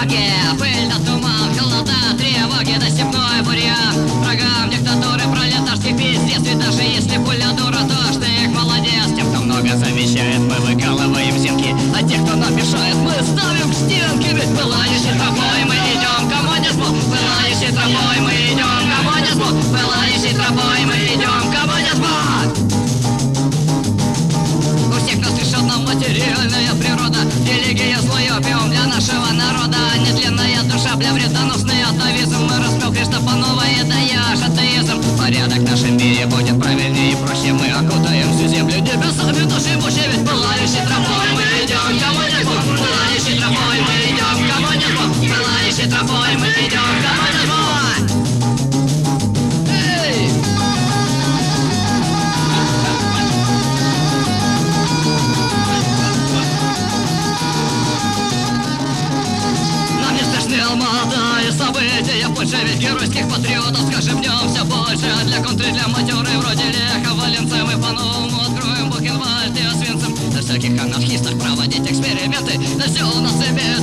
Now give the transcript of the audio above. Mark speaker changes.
Speaker 1: дороги, пыль да туман, холода, тревоги да степной бурьян. Врагам диктатуры пролетарских пиздец, ведь даже если пуля дура, то ж ты их молодец. Тем, кто много замещает, мы выкалываем зенки, а тех, кто нам мешает, мы ставим к стенке. Ведь пылающей тропой мы идем к коммунизму, пылающей тропой мы идем к коммунизму, пылающей тропой мы идем к коммунизму. У всех нас лишена материальная природа, религия злой опиум для нашего народа. Недлинная душа, бля, вредоносный атовизм. Мы распел Христа по новой, это яж атеизм. Порядок в нашем мире будет правильнее и проще. Мы окутаем всю землю небесами нашей мощи. Ведь пылающей тропой мы идем к коммунизму, пылающей тропой мы идем к коммунизму, пылающей тропой мы идем к коммунизму. Эй! Нам не страшны молодые события, больше ведь геройских патриотов с каждым днем все больше. А для контры, для матеры вроде Леха Валенца мы по-новому откроем Бухенвальд и Освенцим. Для всяких анархистов проводить эксперименты, да все у нас себе